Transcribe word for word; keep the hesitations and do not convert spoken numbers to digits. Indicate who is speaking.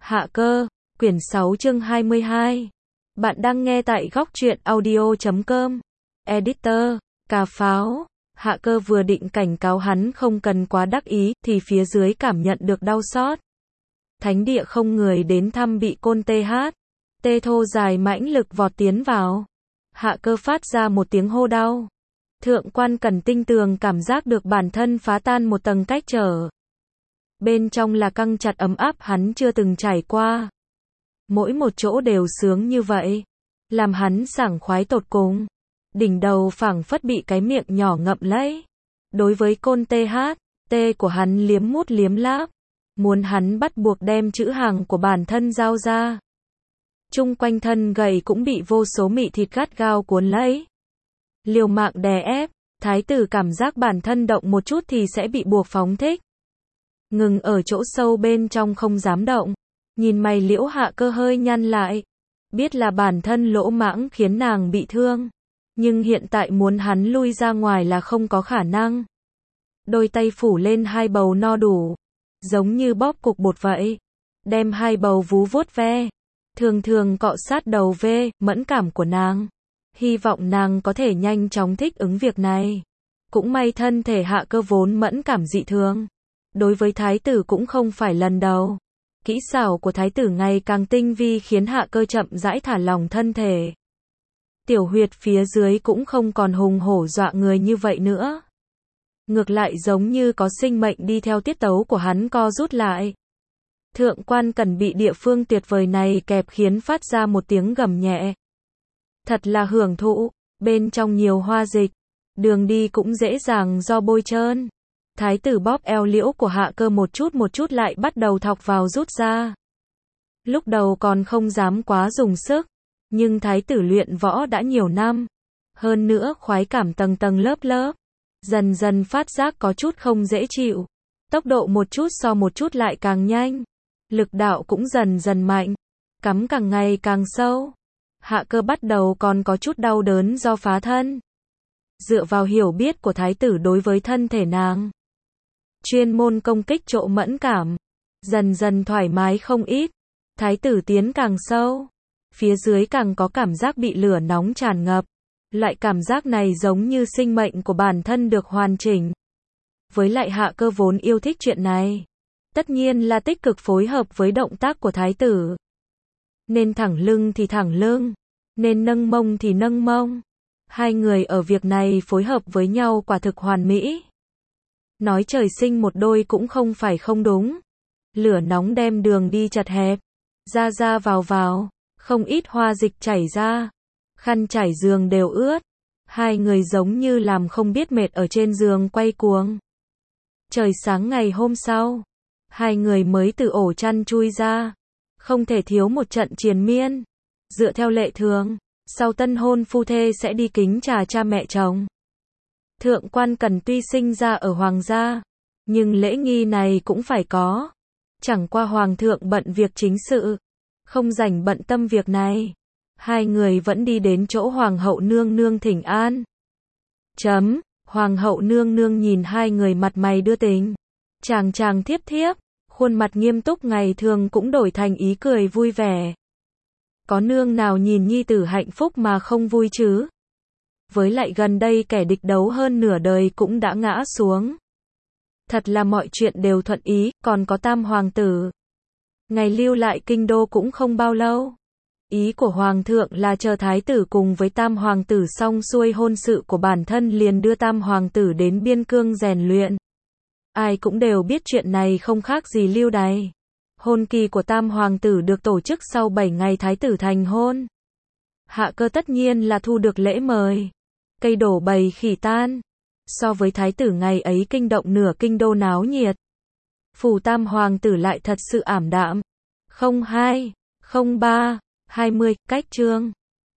Speaker 1: Hạ cơ, quyển sáu chương hai mươi hai. Bạn đang nghe tại góc truyện audio chấm com. Editor, cà pháo. Hạ cơ vừa định cảnh cáo hắn không cần quá đắc ý, thì phía dưới cảm nhận được đau xót. Thánh địa không người đến thăm bị côn tê hát. Tê thô dài mãnh lực vọt tiến vào. Hạ cơ phát ra một tiếng hô đau. Thượng quan Cần tinh tường cảm giác được bản thân phá tan một tầng cách trở. Bên trong là căng chặt ấm áp hắn chưa từng trải qua. Mỗi một chỗ đều sướng như vậy. Làm hắn sảng khoái tột cùng. Đỉnh đầu phảng phất bị cái miệng nhỏ ngậm lấy. Đối với côn tê hát, tê của hắn liếm mút liếm láp. Muốn hắn bắt buộc đem chữ hàng của bản thân giao ra. Chung quanh thân gầy cũng bị vô số mị thịt gắt gao cuốn lấy. Liều mạng đè ép, thái tử cảm giác bản thân động một chút thì sẽ bị buộc phóng thích. Ngừng ở chỗ sâu bên trong không dám động. Nhìn mày liễu hạ cơ hơi nhăn lại. Biết là bản thân lỗ mãng khiến nàng bị thương. Nhưng hiện tại muốn hắn lui ra ngoài là không có khả năng. Đôi tay phủ lên hai bầu no đủ. Giống như bóp cục bột vậy. Đem hai bầu vú vuốt ve. Thường thường cọ sát đầu ve, mẫn cảm của nàng. Hy vọng nàng có thể nhanh chóng thích ứng việc này. Cũng may thân thể hạ cơ vốn mẫn cảm dị thường. Đối với thái tử cũng không phải lần đầu. Kỹ xảo của thái tử ngày càng tinh vi khiến hạ cơ chậm rãi thả lỏng thân thể. Tiểu huyệt phía dưới cũng không còn hùng hổ dọa người như vậy nữa. Ngược lại giống như có sinh mệnh đi theo tiết tấu của hắn co rút lại. Thượng quan Cần bị địa phương tuyệt vời này kẹp khiến phát ra một tiếng gầm nhẹ. Thật là hưởng thụ, bên trong nhiều hoa dịch. Đường đi cũng dễ dàng do bôi trơn. Thái tử bóp eo liễu của hạ cơ một chút một chút lại bắt đầu thọc vào rút ra. Lúc đầu còn không dám quá dùng sức. Nhưng thái tử luyện võ đã nhiều năm. Hơn nữa khoái cảm tầng tầng lớp lớp. Dần dần phát giác có chút không dễ chịu. Tốc độ một chút so một chút lại càng nhanh. Lực đạo cũng dần dần mạnh. Cắm càng ngày càng sâu. Hạ cơ bắt đầu còn có chút đau đớn do phá thân. Dựa vào hiểu biết của thái tử đối với thân thể nàng. Chuyên môn công kích chỗ mẫn cảm. Dần dần thoải mái không ít. Thái tử tiến càng sâu. Phía dưới càng có cảm giác bị lửa nóng tràn ngập. Loại cảm giác này giống như sinh mệnh của bản thân được hoàn chỉnh. Với lại hạ cơ vốn yêu thích chuyện này. Tất nhiên là tích cực phối hợp với động tác của thái tử. Nên thẳng lưng thì thẳng lưng. Nên nâng mông thì nâng mông. Hai người ở việc này phối hợp với nhau quả thực hoàn mỹ. Nói trời sinh một đôi cũng không phải không đúng. Lửa nóng đem đường đi chật hẹp. Ra ra vào vào. Không ít hoa dịch chảy ra. Khăn trải giường đều ướt. Hai người giống như làm không biết mệt ở trên giường quay cuồng. Trời sáng ngày hôm sau. Hai người mới từ ổ chăn chui ra. Không thể thiếu một trận triền miên. Dựa theo lệ thường, sau tân hôn phu thê sẽ đi kính trà cha mẹ chồng. Thượng quan Cần tuy sinh ra ở hoàng gia, nhưng lễ nghi này cũng phải có. Chẳng qua hoàng thượng bận việc chính sự, không rảnh bận tâm việc này. Hai người vẫn đi đến chỗ hoàng hậu nương nương thỉnh an. Chấm, hoàng hậu nương nương nhìn hai người mặt mày đưa tình. Chàng chàng thiếp thiếp, khuôn mặt nghiêm túc ngày thường cũng đổi thành ý cười vui vẻ. Có nương nào nhìn nhi tử hạnh phúc mà không vui chứ? Với lại gần đây kẻ địch đấu hơn nửa đời cũng đã ngã xuống. Thật là mọi chuyện đều thuận ý, còn có tam hoàng tử. Ngày lưu lại kinh đô cũng không bao lâu. Ý của hoàng thượng là chờ thái tử cùng với tam hoàng tử xong xuôi hôn sự của bản thân liền đưa tam hoàng tử đến biên cương rèn luyện. Ai cũng đều biết chuyện này không khác gì lưu đày. Hôn kỳ của tam hoàng tử được tổ chức sau bảy ngày thái tử thành hôn. Hạ cơ tất nhiên là thu được lễ mời. Cây đổ bầy khỉ tan. So với thái tử ngày ấy kinh động nửa kinh đô náo nhiệt. Phủ tam hoàng tử lại thật sự ảm đạm. không hai, không ba, hai mươi, cách chương.